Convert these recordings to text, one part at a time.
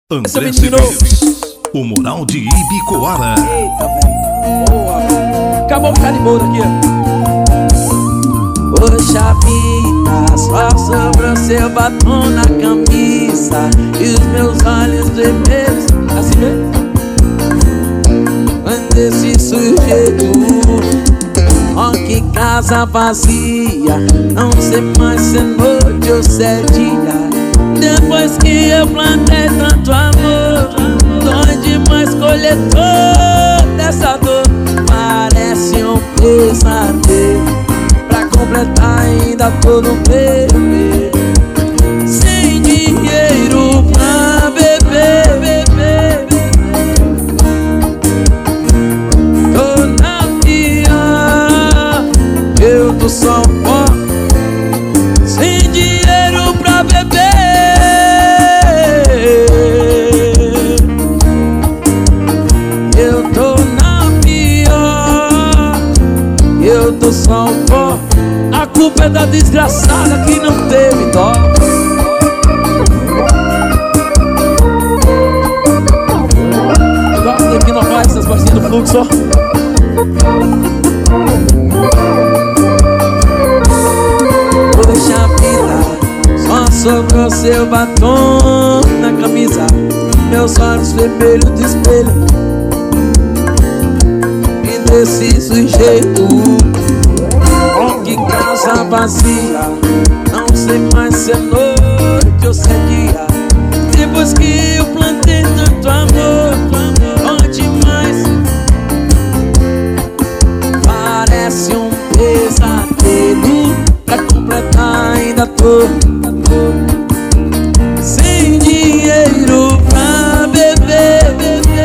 André Cedeiros, o moral de Ibicoara. Eita, velho. Boa, velho. Acabou o carimbouro aqui, ó. Poxa vida, só sobrou seu batom na camisa e os meus olhos vermelhos. Assim mesmo? Quando esse sujeito, ó que casa vazia, não sei mais se é noite ou se é dia. Depois que eu plantei tanto amor, dói demais colher toda essa dor. Parece um pesadelo, pra completar ainda todo um bebê. Sem dinheiro pra beber, tô na pior, eu tô só um pó. Sem dinheiro pra beber, eu tô só um pó. A culpa é da desgraçada que não teve dó. Gosta aqui não faz essas partinhas do fluxo, ó. Poxa vida, só sobrou seu batom na camisa, meus olhos vermelhos do espelho. E desse sujeito, ó que casa vazia, não sei mais se é noite ou se é dia. Depois que eu plantei tanto amor, ó demais, parece um pesadelo, pra completar ainda tô sem dinheiro pra beber.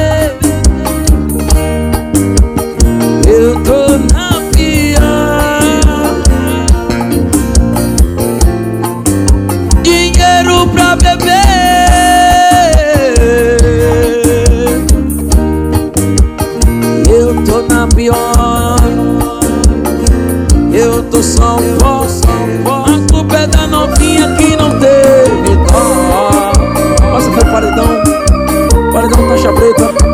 Eu tô na pior, dinheiro pra beber. Eu tô na pior, eu tô só um pó. A culpa é da novinha que não teve dó. Nossa, foi paredão, paredão caixa preta.